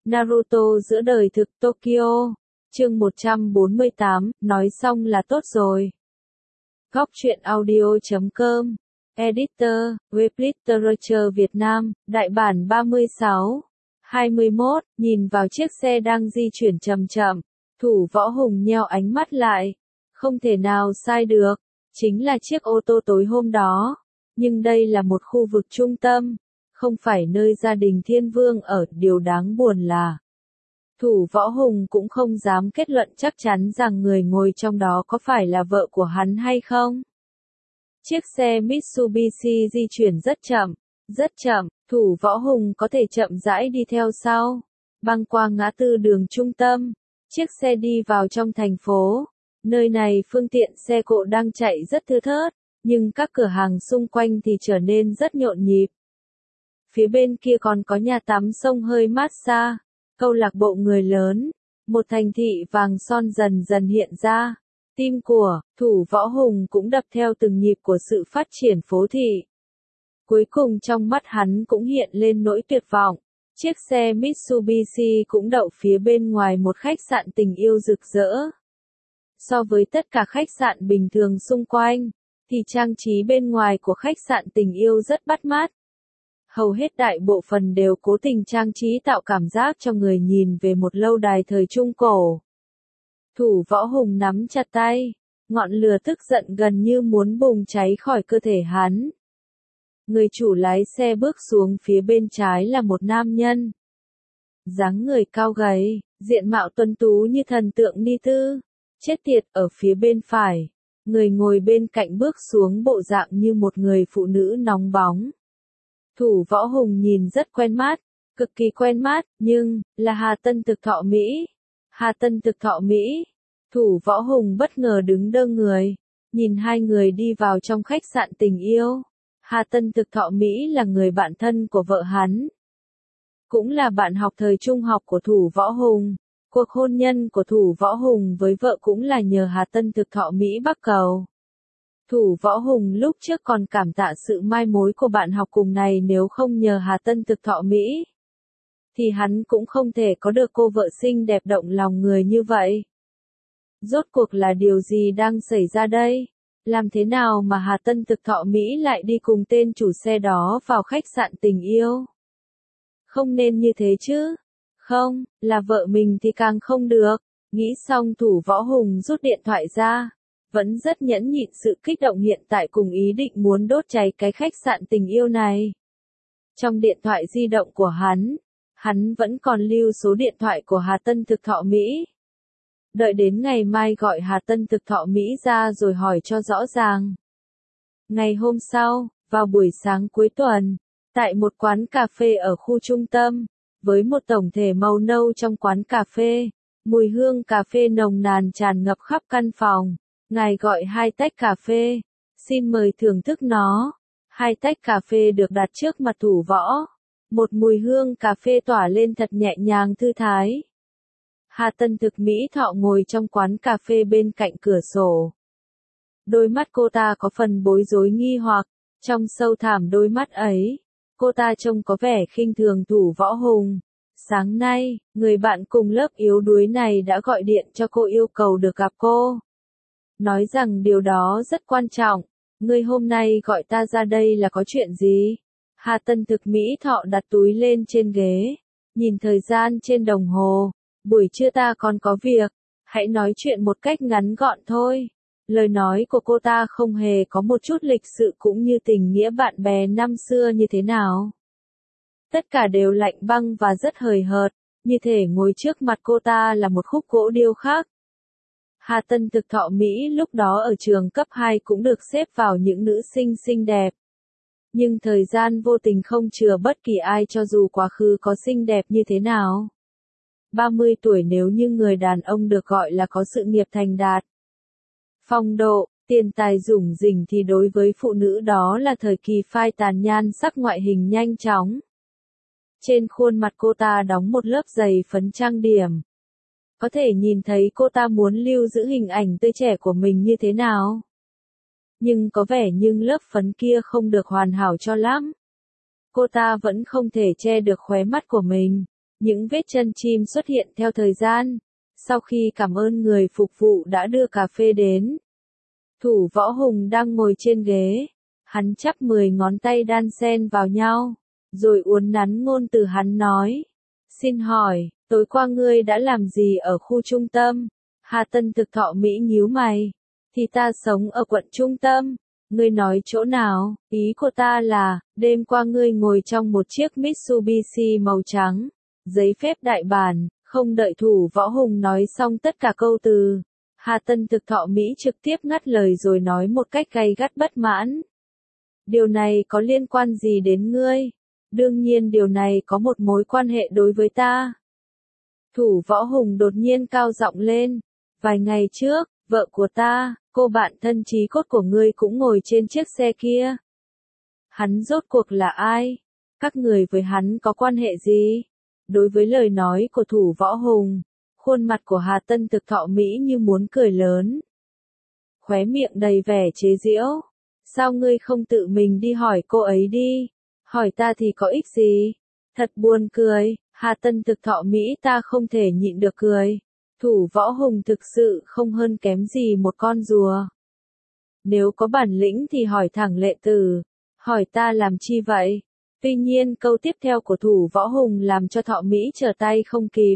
Naruto giữa đời thực Tokyo. Chương 148, nói xong là tốt rồi. Góc truyện audio.com. Editor, Web Literature Việt Nam, đại bản 36. 21, nhìn vào chiếc xe đang di chuyển chậm chậm. Thủ Võ Hùng nheo ánh mắt lại. Không thể nào sai được. Chính là chiếc ô tô tối hôm đó. Nhưng đây là một khu vực trung tâm. Không phải nơi gia đình Thiên Vương ở. Điều đáng buồn là Thủ Võ Hùng cũng không dám kết luận chắc chắn rằng người ngồi trong đó có phải là vợ của hắn hay không. Chiếc xe Mitsubishi di chuyển rất chậm, Thủ Võ Hùng có thể chậm rãi đi theo sau. Băng qua ngã tư đường trung tâm, chiếc xe đi vào trong thành phố. Nơi này phương tiện xe cộ đang chạy rất thưa thớt, nhưng các cửa hàng xung quanh thì trở nên rất nhộn nhịp. Phía bên kia còn có nhà tắm xông hơi massage, câu lạc bộ người lớn, một thành thị vàng son dần dần hiện ra. Tim của Thủ Võ Hùng cũng đập theo từng nhịp của sự phát triển phố thị. Cuối cùng trong mắt hắn cũng hiện lên nỗi tuyệt vọng. Chiếc xe Mitsubishi cũng đậu phía bên ngoài một khách sạn tình yêu rực rỡ. So với tất cả khách sạn bình thường xung quanh, thì trang trí bên ngoài của khách sạn tình yêu rất bắt mắt. Hầu hết đại bộ phận đều cố tình trang trí tạo cảm giác cho người nhìn về một lâu đài thời Trung Cổ. Thủ Võ Hùng nắm chặt tay, ngọn lửa tức giận gần như muốn bùng cháy khỏi cơ thể hắn. Người chủ lái xe bước xuống phía bên trái là một nam nhân. Dáng người cao gầy, diện mạo tuấn tú như thần tượng ni tư. Chết tiệt, ở phía bên phải, người ngồi bên cạnh bước xuống bộ dạng như một người phụ nữ nóng bóng. Thủ Võ Hùng nhìn rất quen mắt, cực kỳ quen mắt, nhưng, là Hà Tân Thực Thọ Mỹ. Hà Tân Thực Thọ Mỹ. Thủ Võ Hùng bất ngờ đứng đơ người, nhìn hai người đi vào trong khách sạn tình yêu. Hà Tân Thực Thọ Mỹ là người bạn thân của vợ hắn. Cũng là bạn học thời trung học của Thủ Võ Hùng. Cuộc hôn nhân của Thủ Võ Hùng với vợ cũng là nhờ Hà Tân Thực Thọ Mỹ bắc cầu. Thủ Võ Hùng lúc trước còn cảm tạ sự mai mối của bạn học cùng này, nếu không nhờ Hà Tân Thực Thọ Mỹ, thì hắn cũng không thể có được cô vợ xinh đẹp động lòng người như vậy. Rốt cuộc là điều gì đang xảy ra đây? Làm thế nào mà Hà Tân Thực Thọ Mỹ lại đi cùng tên chủ xe đó vào khách sạn tình yêu? Không nên như thế chứ. Không, là vợ mình thì càng không được. Nghĩ xong Thủ Võ Hùng rút điện thoại ra. Vẫn rất nhẫn nhịn sự kích động hiện tại cùng ý định muốn đốt cháy cái khách sạn tình yêu này. Trong điện thoại di động của hắn vẫn còn lưu số điện thoại của Hà Tân Thực Thọ Mỹ. Đợi đến ngày mai gọi Hà Tân Thực Thọ Mỹ ra rồi hỏi cho rõ ràng. Ngày hôm sau, vào buổi sáng cuối tuần, tại một quán cà phê ở khu trung tâm, với một tổng thể màu nâu trong quán cà phê, mùi hương cà phê nồng nàn tràn ngập khắp căn phòng. Ngài gọi 2 tách cà phê, xin mời thưởng thức nó. 2 tách cà phê được đặt trước mặt Thủ Võ. Một mùi hương cà phê tỏa lên thật nhẹ nhàng thư thái. Hà Tân Thực Mỹ Thọ ngồi trong quán cà phê bên cạnh cửa sổ. Đôi mắt cô ta có phần bối rối nghi hoặc, trong sâu thẳm đôi mắt ấy, cô ta trông có vẻ khinh thường Thủ Võ Hùng. Sáng nay, người bạn cùng lớp yếu đuối này đã gọi điện cho cô yêu cầu được gặp cô. Nói rằng điều đó rất quan trọng. Ngươi hôm nay gọi ta ra đây là có chuyện gì? Hà Tân Thực Mỹ Thọ đặt túi lên trên ghế, nhìn thời gian trên đồng hồ. Buổi trưa ta còn có việc, hãy nói chuyện một cách ngắn gọn thôi. Lời nói của cô ta không hề có một chút lịch sự cũng như tình nghĩa bạn bè năm xưa như thế nào. Tất cả đều lạnh băng và rất hời hợt, như thể ngồi trước mặt cô ta là một khúc gỗ điêu khắc. Hà Tân Thực Thọ Mỹ lúc đó ở trường cấp 2 cũng được xếp vào những nữ sinh xinh đẹp. Nhưng thời gian vô tình không chừa bất kỳ ai cho dù quá khứ có xinh đẹp như thế nào. 30 tuổi nếu như người đàn ông được gọi là có sự nghiệp thành đạt, phong độ, tiền tài rủng rỉnh thì đối với phụ nữ đó là thời kỳ phai tàn nhan sắc ngoại hình nhanh chóng. Trên khuôn mặt cô ta đóng một lớp dày phấn trang điểm. Có thể nhìn thấy cô ta muốn lưu giữ hình ảnh tươi trẻ của mình như thế nào. Nhưng có vẻ như lớp phấn kia không được hoàn hảo cho lắm. Cô ta vẫn không thể che được khóe mắt của mình. Những vết chân chim xuất hiện theo thời gian. Sau khi cảm ơn người phục vụ đã đưa cà phê đến, Thủ Võ Hùng đang ngồi trên ghế. Hắn chắp 10 ngón tay đan xen vào nhau, rồi uốn nắn ngôn từ hắn nói. Xin hỏi, tối qua ngươi đã làm gì ở khu trung tâm? Hà Tân Thực Thọ Mỹ nhíu mày. Thì ta sống ở quận trung tâm. Ngươi nói chỗ nào? Ý của ta là, đêm qua ngươi ngồi trong một chiếc Mitsubishi màu trắng. Giấy phép đại bản, không đợi Thủ Võ Hùng nói xong tất cả câu từ. Hà Tân Thực Thọ Mỹ trực tiếp ngắt lời rồi nói một cách gay gắt bất mãn. Điều này có liên quan gì đến ngươi? Đương nhiên điều này có một mối quan hệ đối với ta. Thủ Võ Hùng đột nhiên cao giọng lên. Vài ngày trước, vợ của ta, cô bạn thân chí cốt của ngươi cũng ngồi trên chiếc xe kia. Hắn rốt cuộc là ai? Các người với hắn có quan hệ gì? Đối với lời nói của Thủ Võ Hùng, khuôn mặt của Hà Tân Thực Thọ Mỹ như muốn cười lớn. Khóe miệng đầy vẻ chế giễu. Sao ngươi không tự mình đi hỏi cô ấy đi? Hỏi ta thì có ích gì? Thật buồn cười, Hà Tân Thực Thọ Mỹ ta không thể nhịn được cười. Thủ Võ Hùng thực sự không hơn kém gì một con rùa. Nếu có bản lĩnh thì hỏi thẳng Lệ Tử. Hỏi ta làm chi vậy? Tuy nhiên câu tiếp theo của Thủ Võ Hùng làm cho Thọ Mỹ trở tay không kịp.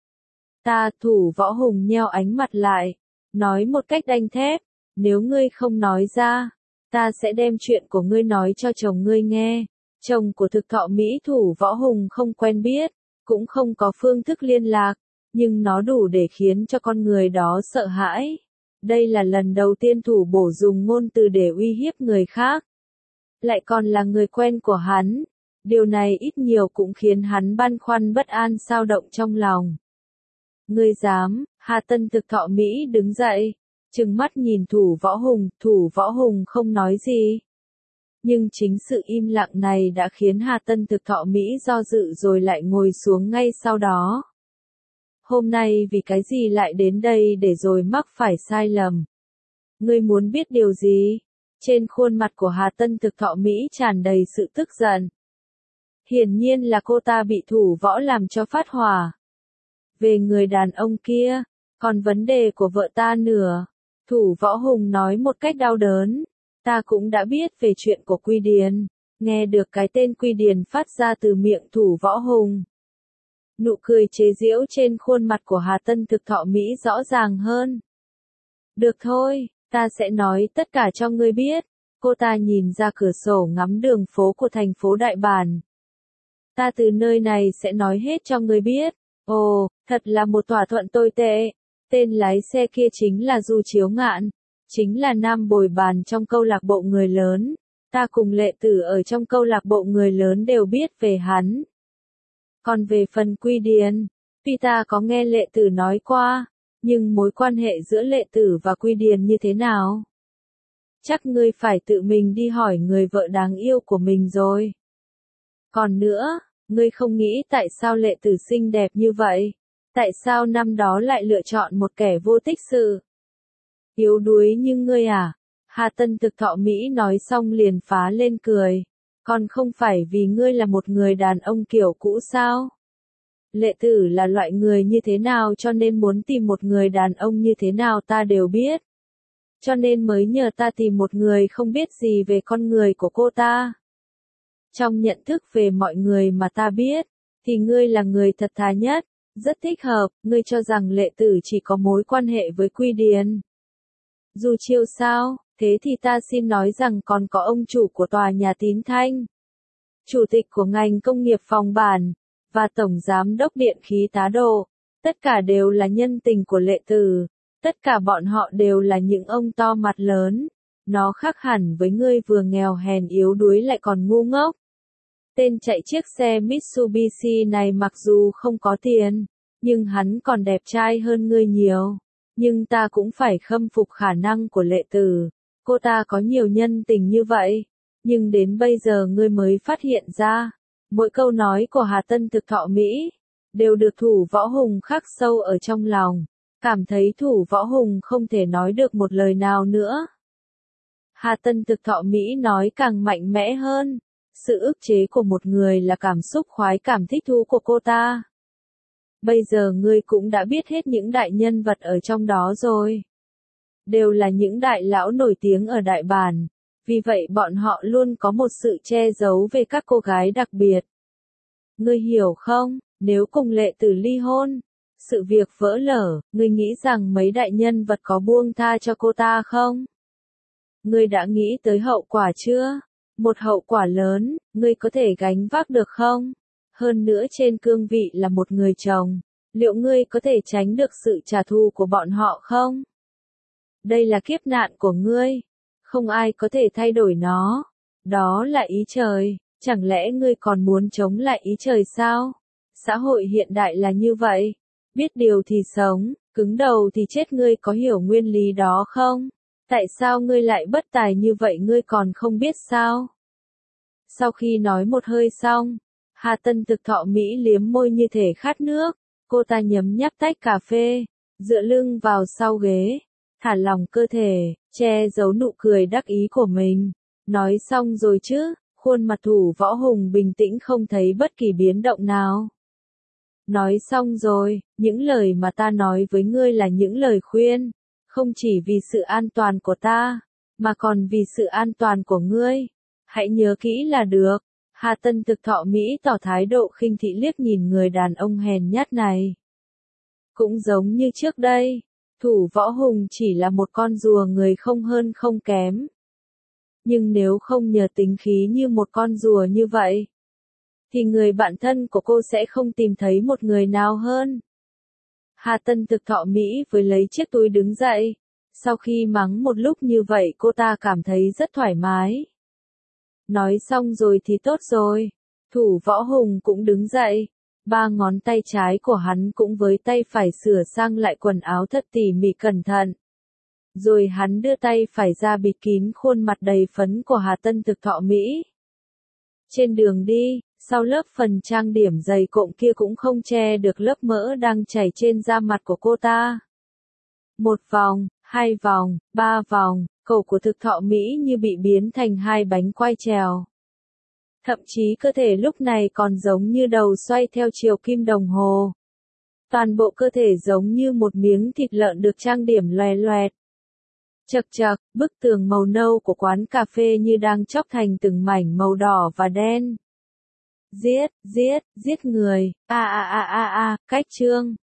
Thủ Võ Hùng nheo ánh mặt lại. Nói một cách đanh thép. Nếu ngươi không nói ra, ta sẽ đem chuyện của ngươi nói cho chồng ngươi nghe. Chồng của Thực Thọ Mỹ Thủ Võ Hùng không quen biết, cũng không có phương thức liên lạc, nhưng nó đủ để khiến cho con người đó sợ hãi. Đây là lần đầu tiên Thủ Bổ dùng ngôn từ để uy hiếp người khác. Lại còn là người quen của hắn. Điều này ít nhiều cũng khiến hắn băn khoăn bất an xao động trong lòng. Ngươi dám? Hà Tân Thực Thọ Mỹ đứng dậy, trừng mắt nhìn Thủ Võ Hùng không nói gì. Nhưng chính sự im lặng này đã khiến Hà Tân Thực Thọ Mỹ do dự rồi lại ngồi xuống ngay sau đó. Hôm nay vì cái gì lại đến đây để rồi mắc phải sai lầm? Ngươi muốn biết điều gì? Trên khuôn mặt của Hà Tân Thực Thọ Mỹ tràn đầy sự tức giận. Hiển nhiên là cô ta bị Thủ Võ làm cho phát hỏa. Về người đàn ông kia, còn vấn đề của vợ ta nữa. Thủ Võ Hùng nói một cách đau đớn. Ta cũng đã biết về chuyện của Quy Điền. Nghe được cái tên Quy Điền phát ra từ miệng Thủ Võ Hùng. Nụ cười chế giễu trên khuôn mặt của Hà Tân Thực Thọ Mỹ rõ ràng hơn. Được thôi, ta sẽ nói tất cả cho ngươi biết. Cô ta nhìn ra cửa sổ ngắm đường phố của thành phố Đại Bản. Ta từ nơi này sẽ nói hết cho ngươi biết. Ồ, thật là một thỏa thuận tồi tệ. Tên lái xe kia chính là Du Chiếu Ngạn. Chính là nam bồi bàn trong câu lạc bộ người lớn. Ta cùng Lệ Tử ở trong câu lạc bộ người lớn đều biết về hắn. Còn về phần Quy Điền, tuy ta có nghe Lệ Tử nói qua, nhưng mối quan hệ giữa Lệ Tử và Quy Điền như thế nào? Chắc ngươi phải tự mình đi hỏi người vợ đáng yêu của mình rồi. Còn nữa, ngươi không nghĩ tại sao Lệ Tử xinh đẹp như vậy? Tại sao năm đó lại lựa chọn một kẻ vô tích sự? Yếu đuối như ngươi à? Hà Tân Thực Thọ Mỹ nói xong liền phá lên cười. Còn không phải vì ngươi là một người đàn ông kiểu cũ sao? Lệ Tử là loại người như thế nào cho nên muốn tìm một người đàn ông như thế nào ta đều biết. Cho nên mới nhờ ta tìm một người không biết gì về con người của cô ta. Trong nhận thức về mọi người mà ta biết, thì ngươi là người thật thà nhất, rất thích hợp. Ngươi cho rằng Lệ Tử chỉ có mối quan hệ với Quy Điền. Du Chiêu sao? Thế thì ta xin nói rằng còn có ông chủ của tòa nhà Tín Thanh, chủ tịch của ngành công nghiệp phòng bản, và tổng giám đốc điện khí Tá Độ. Tất cả đều là nhân tình của Lệ Tử. Tất cả bọn họ đều là những ông to mặt lớn. Nó khác hẳn với ngươi vừa nghèo hèn yếu đuối lại còn ngu ngốc. Tên chạy chiếc xe Mitsubishi này mặc dù không có tiền, nhưng hắn còn đẹp trai hơn ngươi nhiều. Nhưng ta cũng phải khâm phục khả năng của Lệ Tử. Cô ta có nhiều nhân tình như vậy. Nhưng đến bây giờ ngươi mới phát hiện ra. Mỗi câu nói của Hà Tân Thực Thọ Mỹ đều được Thủ Võ Hùng khắc sâu ở trong lòng. Cảm thấy Thủ Võ Hùng không thể nói được một lời nào nữa. Hà Tân Thực Thọ Mỹ nói càng mạnh mẽ hơn. Sự ức chế của một người là cảm xúc khoái cảm thích thú của cô ta. Bây giờ ngươi cũng đã biết hết những đại nhân vật ở trong đó rồi. Đều là những đại lão nổi tiếng ở Đại Bản. Vì vậy bọn họ luôn có một sự che giấu về các cô gái đặc biệt. Ngươi hiểu không, nếu cùng Lệ Tử ly hôn, sự việc vỡ lở, ngươi nghĩ rằng mấy đại nhân vật có buông tha cho cô ta không? Ngươi đã nghĩ tới hậu quả chưa? Một hậu quả lớn, ngươi có thể gánh vác được không? Hơn nữa trên cương vị là một người chồng, liệu ngươi có thể tránh được sự trả thù của bọn họ không? Đây là kiếp nạn của ngươi, không ai có thể thay đổi nó. Đó là ý trời, chẳng lẽ ngươi còn muốn chống lại ý trời sao? Xã hội hiện đại là như vậy, biết điều thì sống, cứng đầu thì chết, ngươi có hiểu nguyên lý đó không? Tại sao ngươi lại bất tài như vậy, ngươi còn không biết sao? Sau khi nói một hơi xong, Hà Tân Thực Thọ Mỹ liếm môi như thể khát nước, cô ta nhấm nháp tách cà phê, dựa lưng vào sau ghế, thả lỏng cơ thể, che giấu nụ cười đắc ý của mình. Nói xong rồi chứ, khuôn mặt Thủ Võ Hùng bình tĩnh không thấy bất kỳ biến động nào. Nói xong rồi, những lời mà ta nói với ngươi là những lời khuyên, không chỉ vì sự an toàn của ta, mà còn vì sự an toàn của ngươi. Hãy nhớ kỹ là được. Hà Tân Thực Thọ Mỹ tỏ thái độ khinh thị liếc nhìn người đàn ông hèn nhát này. Cũng giống như trước đây, Thủ Võ Hùng chỉ là một con rùa người không hơn không kém. Nhưng nếu không nhờ tính khí như một con rùa như vậy, thì người bạn thân của cô sẽ không tìm thấy một người nào hơn. Hà Tân Thực Thọ Mỹ với lấy chiếc túi đứng dậy. Sau khi mắng một lúc như vậy cô ta cảm thấy rất thoải mái. Nói xong rồi thì tốt rồi. Thủ Võ Hùng cũng đứng dậy. Ba ngón tay trái của hắn cũng với tay phải sửa sang lại quần áo thật tỉ mỉ cẩn thận. Rồi hắn đưa tay phải ra bịt kín khuôn mặt đầy phấn của Hà Tân Thực Thọ Mỹ. Trên đường đi, sau lớp phần trang điểm dày cộm kia cũng không che được lớp mỡ đang chảy trên da mặt của cô ta. Một vòng, hai vòng, ba vòng, cổ của Thực Thọ Mỹ như bị biến thành hai bánh quai trèo. Thậm chí cơ thể lúc này còn giống như đầu xoay theo chiều kim đồng hồ. Toàn bộ cơ thể giống như một miếng thịt lợn được trang điểm loè loẹt. Chậc chậc, bức tường màu nâu của quán cà phê như đang chóc thành từng mảnh màu đỏ và đen. Giết người, cách chương.